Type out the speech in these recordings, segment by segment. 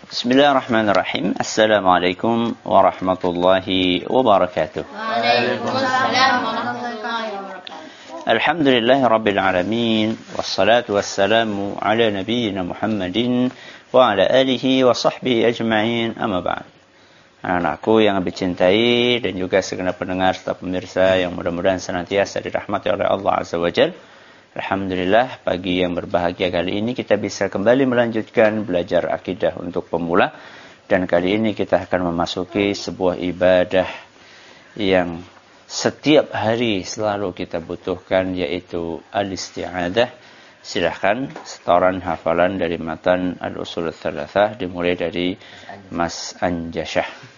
Bismillahirrahmanirrahim. Assalamualaikum warahmatullahi wabarakatuh. Waalaikumsalam warahmatullahi wabarakatuh. Alhamdulillahi rabbil alamin. Wassalatu wassalamu ala nabiyyina Muhammadin wa ala alihi wa sahbihi ajma'in. Amma ba'd. Anak-anakku yang dicintai dan juga segenap pendengar serta pemirsa yang mudah-mudahan senantiasa dirahmati oleh Allah Azza wa Jalla. Alhamdulillah, pagi yang berbahagia kali ini kita bisa kembali melanjutkan belajar akidah untuk pemula. Dan kali ini kita akan memasuki sebuah ibadah yang setiap hari selalu kita butuhkan, yaitu al-isti'adah. Silahkan setoran hafalan dari matan al-usul ats-tsalatsah dimulai dari Mas Anjasyah.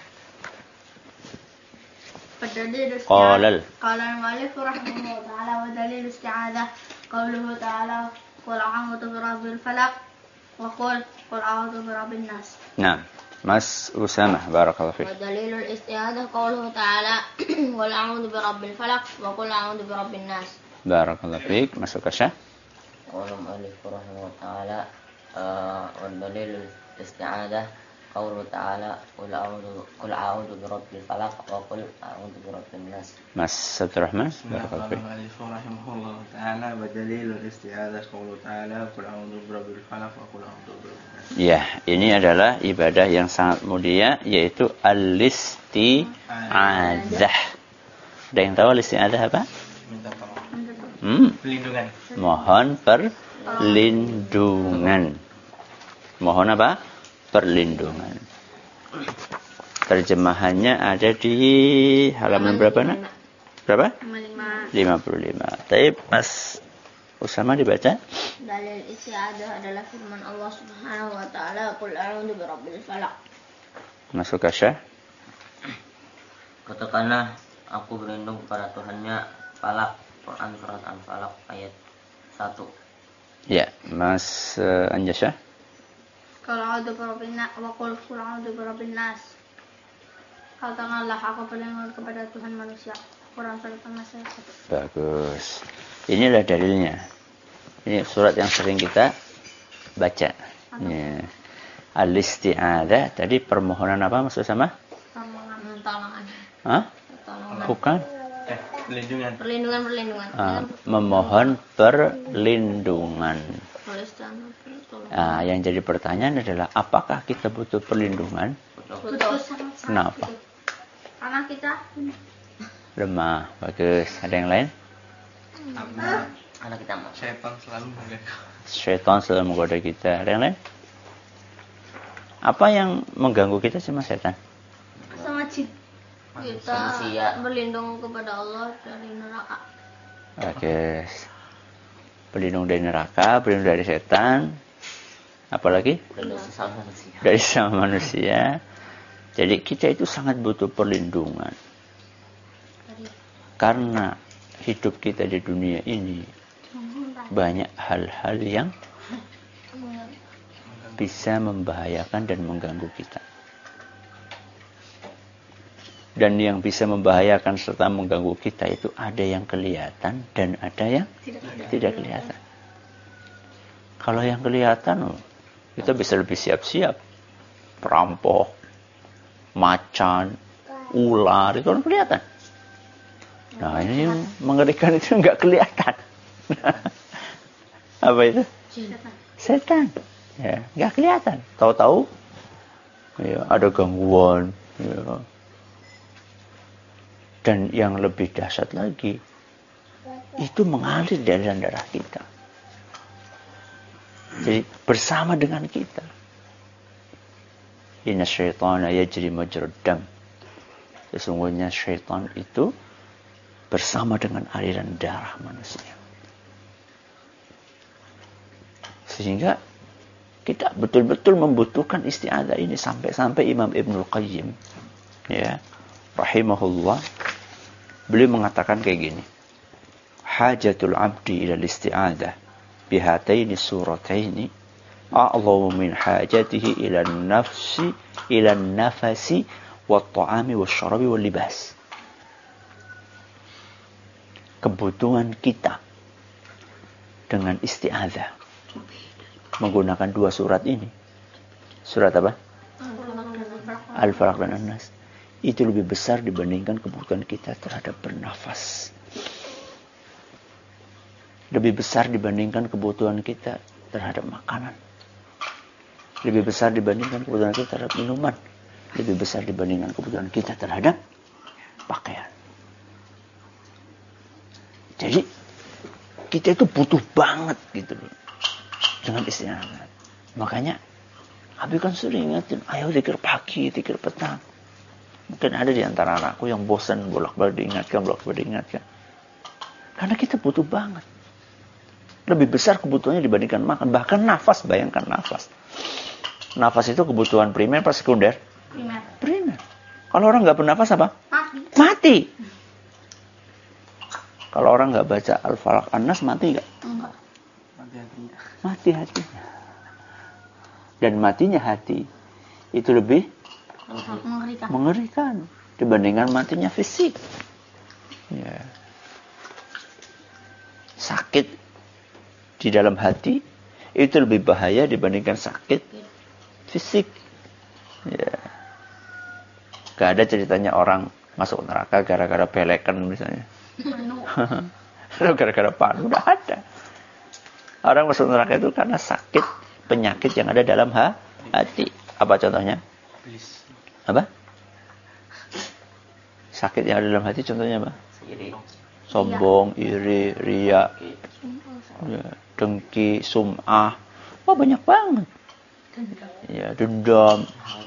قال المؤلف رحمه الله تعالى ودليل الاستعاذة قوله تعالى قل أعوذ برب الفلق وقل قل أعوذ برب الناس. نعم Mas Usama, barakallahu fiik. ودليل الاستعاذة قوله تعالى قل أعوذ برب الفلق وقل أعوذ برب الناس. Barakallahu fiik. Masuk Kasyah. قال المؤلف رحمه الله تعالى ودليل الاستعاذة قوله تعالى قل أعوذ برب الفلق وقل أعوذ برب الناس. Mas Abdurrahman, barakallahu fiik. المؤلف رحمه الله تعالى ودليل الاستعاذة قوله تعالى قل أعوذ برب الفلق وقل أعوذ برب الناس. Ya, ini adalah ibadah yang sangat mulia, yaitu al-isti'adzah. Ada yang tahu al-isti'adzah apa? Minta tolong. Pelindungan. Mohon perlindungan. Mohon apa? Perlindungan. Terjemahannya ada di halaman berapa, nak? Berapa? 55. Tapi Mas Usama dibaca. Dalil isti'adah adalah firman Allah Subhanahu wa taala, "Qul a'udzu birabbil falaq." Masuk Kasyah. Katakanlah, aku berlindung kepada Tuhannya Falak. Quran surat Al-Falaq ayat 1. Ya, Mas Anjasyah. Qul a'udzu birabbin nas wa qul a'udzu birabbin nas. Katakanlah, aku berlindung kepada Tuhan manusia. Quran surat An-Nas ayat 1. Bagus. Inilah dalilnya. Ini surat yang sering kita baca. Ya. Al-isti'adzah tadi permohonan apa maksud sama? Pertolongan. Hah? Bukan. Perlindungan. Memohon perlindungan. Yang jadi pertanyaan adalah apakah kita butuh perlindungan? Betul. Kenapa? Karena kita Lemah. Bagus. Ada yang lain? Anak kita mau. Syaitan selalu menggoda kita. Ada yang lain? Apa yang mengganggu kita sama setan? sama jin. Kita Manusia. berlindung kepada Allah dari neraka. Bagus. Berlindung dari neraka, berlindung dari setan. Apalagi? Berlindung sesama manusia. Dari sama manusia. Jadi kita itu sangat butuh perlindungan. Karena hidup kita di dunia ini banyak hal-hal yang bisa membahayakan dan mengganggu kita. Dan yang bisa membahayakan serta mengganggu kita itu ada yang kelihatan dan ada yang tidak kelihatan. Kalau yang kelihatan, kita bisa lebih siap-siap. Perampok, macan, ular, itu kan kelihatan. Nah, ini yang mengerikan itu nggak kelihatan. Apa itu? Setan. Ya, nggak kelihatan. Tahu-tahu ya, ada gangguan. Ya. Dan yang lebih dahsyat lagi, itu mengalir di aliran darah kita. Jadi bersama dengan kita. Inna syaitana yajri majrad dam. Sesungguhnya syaitan itu bersama dengan aliran darah manusia. Sehingga kita betul-betul membutuhkan isti'adzah ini sampai-sampai Imam Ibnul Qayyim ya, rahimahullah, beliau mengatakan kayak gini. Hajatul abdi ila isti'adzah bihataini surataini a'lamu min hajatihi ila nafsi ila nafasi wat ta'ami wasyarabi wal libas. Kebutuhan kita dengan isti'adzah menggunakan dua surat ini Surat apa? Al-Falaq dan An-Nas. Itu lebih besar dibandingkan kebutuhan kita terhadap bernafas. Lebih besar dibandingkan kebutuhan kita terhadap makanan. Lebih besar dibandingkan kebutuhan kita terhadap minuman. Lebih besar dibandingkan kebutuhan kita terhadap pakaian. Jadi kita itu butuh banget gitu loh dengan istirahat. Makanya Abi kan sering ingatin, ayo zikir pagi, zikir petang. Mungkin ada di antara anakku yang bosan bolak-balik diingatkan. Karena kita butuh banget. Lebih besar kebutuhannya dibandingkan makan. Bahkan nafas, bayangkan nafas. Nafas itu kebutuhan primer apa sekunder? Primer. Kalau orang nggak bernafas apa? Mati. Kalau orang nggak baca Al-Falaq An-Nas mati nggak? Enggak. Mati hatinya. Dan matinya hati itu lebih mengerikan dibandingkan matinya fisik. Ya. Sakit di dalam hati itu lebih bahaya dibandingkan sakit fisik. Ya. Gak ada ceritanya orang masuk neraka gara-gara belekan misalnya. Atau gara-gara panu, udah ada. Orang masuk neraka itu karena sakit penyakit yang ada dalam hati. Apa contohnya? Apa? Sakit yang ada dalam hati contohnya apa? Sombong, iri, riya, ya, dengki, sum'ah. Wah, banyak banget. Ya, dendam.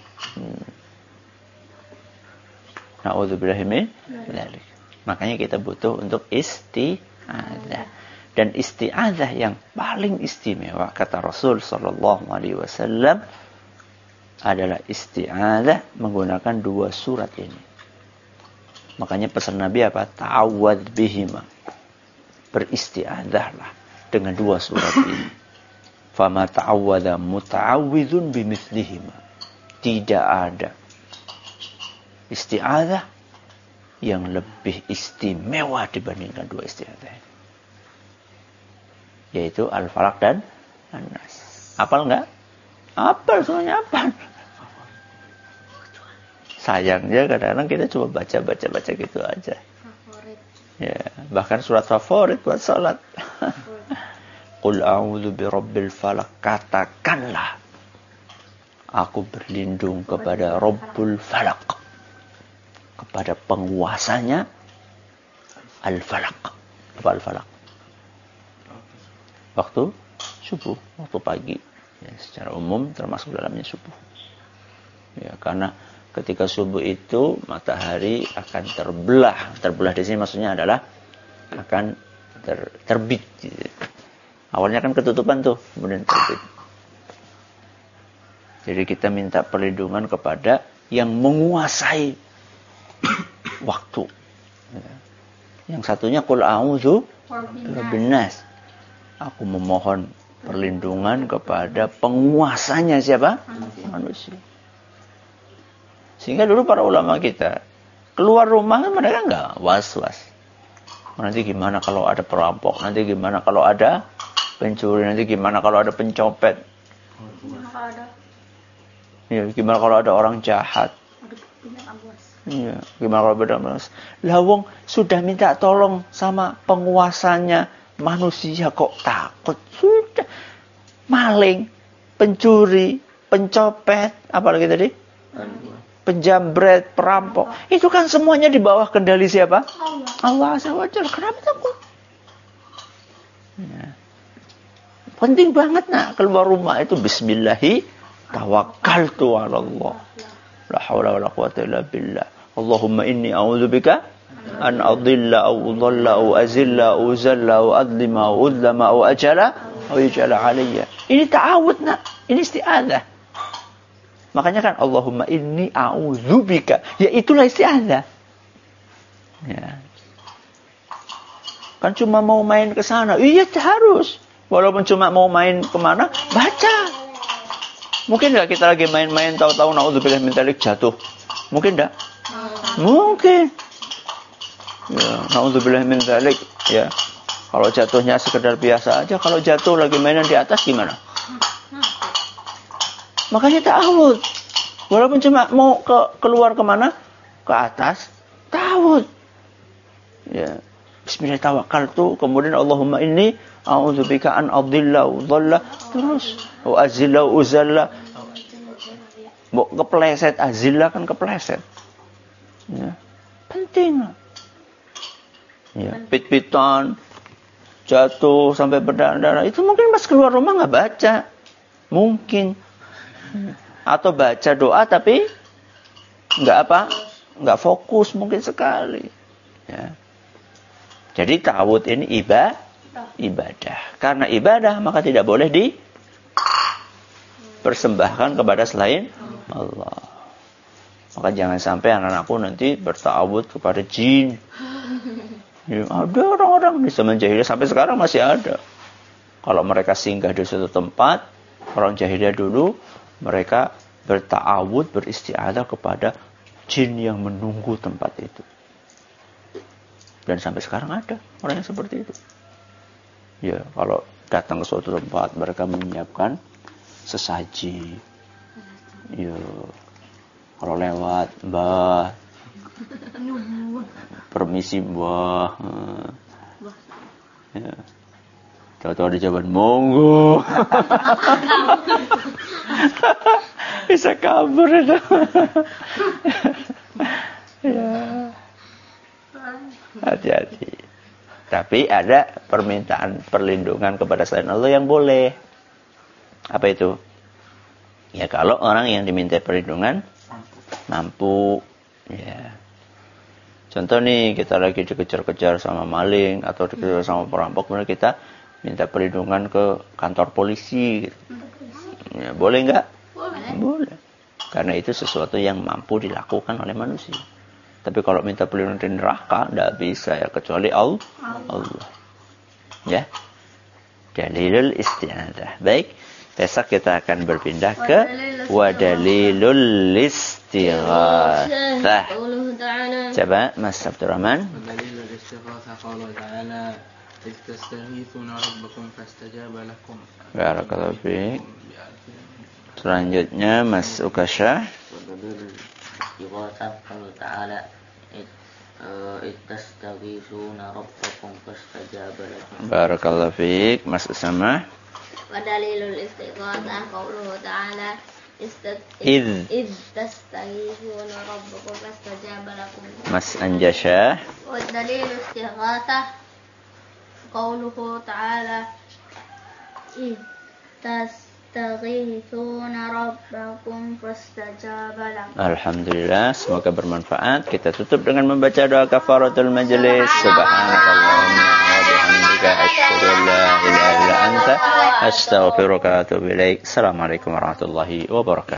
Na'udzubillahi min dzalik. Makanya kita butuh untuk isti'adzah. Dan isti'adzah yang paling istimewa kata Rasul sallallahu alaihi wasallam adalah isti'adzah menggunakan 2 surat ini. Makanya pesan Nabi apa? Ta'awwadz bihima. Beristi'adzahlah dengan 2 surat ini. Fama ta'awwadza muta'awwidzun bimithlihima. Tidak ada isti'adzah yang lebih istimewa dibandingkan 2 isti'adzah ini. Yaitu Al-Falaq dan An-Nas. Hafal enggak? Hafal, semuanya hafal. Sayangnya kadang-kadang kita cuma baca gitu aja. Favorit. Ya, bahkan surat favorit buat salat. Qul a'udzu birabbil falaq. Katakanlah aku berlindung kepada Rabbul Falaq. Kepada penguasanya Al-Falaq. Apa Al-Falaq? Waktu subuh, waktu pagi. Ya, secara umum termasuk dalamnya subuh. Ya, karena ketika subuh itu matahari akan terbelah. Terbelah di sini maksudnya adalah akan terbit. Awalnya kan ketutupan tuh, kemudian terbit. Jadi kita minta perlindungan kepada yang menguasai waktu. Ya. Yang satunya qul a'udzu birabbin nas. Aku memohon perlindungan kepada penguasanya siapa? Manusia. Sehingga dulu para ulama kita keluar rumah kan mereka enggak was-was. Nanti gimana kalau ada perampok? Nanti gimana kalau ada pencuri? Nanti gimana kalau ada pencopet? Ya, gimana kalau ada orang jahat? Ya, gimana kalau ada manusia? Lawong sudah minta tolong sama penguasanya manusia kok takut? Sudah. Maling, pencuri, pencopet, apalagi tadi? Penjambret, perampok. Itu kan semuanya di bawah kendali siapa? Allah Azza wa Jalla. Kenapa takut? Ya. Penting banget nak keluar rumah itu bismillahi tawakkaltu 'ala Allah. La haula wala quwwata illa billah. Allahumma inni a'udzubika an adilla aw udalla aw azilla aw zalla aw adlima aw udlama aw ajala aw yajala alayya. Ini ta'awud nak. Ini isti'adzah. Makanya kan Allahumma inni a'udzubika. Ya itulah isti'adzah. Ya. Kan cuma mau main ke sana. Iya harus. Walaupun cuma mau main kemana, baca. Mungkin enggak kita lagi main-main tahu-tahu naudzubillah min dzalik jatuh? Mungkin enggak? Mungkin. Ya, naudzubillah min dzalik ya. Kalau jatuhnya sekedar biasa aja, kalau jatuh lagi mainan di atas gimana? Makanya ta'awud. Walaupun cuma mau keluar kemana? Ke atas, ta'awud. Ya. Bismillah tawakkaltu, kemudian Allahumma inni a'udzubika an adilla wa dhalla, terus wa azilla wa uzalla. Mau kepleset, azilla kan kepleset. Ya. Penting. Ya, pit-pitan, jatuh sampai berdarah, itu mungkin pas keluar rumah nggak baca. Mungkin. Atau baca doa tapi nggak fokus mungkin sekali. Ya. Jadi ta'awud ini ibadah. Karena ibadah maka tidak boleh dipersembahkan kepada selain Allah. Maka jangan sampai anak-anakku nanti berta'awud kepada jin. Ya, ada orang-orang di zaman jahiliyah sampai sekarang masih ada. Kalau mereka singgah di suatu tempat, orang jahiliyah dulu mereka berta'awud, beristi'adzah kepada jin yang menunggu tempat itu. Dan sampai sekarang ada orang yang seperti itu. Ya, kalau datang ke suatu tempat, mereka menyiapkan sesaji. Ya, kalau lewat, Mbah, permisi Mbah. Ya. Tahu-tahu di jawaban monggo. Bisa kabur itu. Ya. Hati-hati. Tapi ada permintaan perlindungan kepada selain Allah yang boleh. Apa itu? Ya kalau orang yang diminta perlindungan mampu. Ya. Contoh nih, kita lagi dikejar-kejar sama maling atau dikejar sama perampok, kemudian kita minta perlindungan ke kantor polisi. Ya, boleh nggak? Boleh. Karena itu sesuatu yang mampu dilakukan oleh manusia. Tapi kalau minta perlindungan di neraka, tidak bisa ya, kecuali Allah. Ya. Dalilul isti'adzah. Baik, besok kita akan berpindah ke wadalilul istighatsah. Coba Mas Abdurrahman. Dalilul istighatsah qaulu ta'ala istastaghithuna rabbakum fastajaba lakum. Barakallahu fiik. Selanjutnya Mas Ukasha. Istighatsah qaulu ta'ala istastaghithuna rabbakum fastajaba lakum. Barakallahu fiik. Mas Usama. Wadalilul istighatsah qauluhu ta'ala Idh tastaghithuna rabbakum fastajaba lakum. Mas Anjasha. Wadalilul istighatsah qauluhu ta'ala idh tastaghithuna rabbakum fastajaba lakum. Alhamdulillah, semoga bermanfaat. Kita tutup dengan membaca doa kafaratul majlis. Subhanakallahumma wa bihamdika asyhadu an la ilaha illa anta astaghfiruka wa atubu ilaik. Assalamualaikum warahmatullahi wabarakatuh.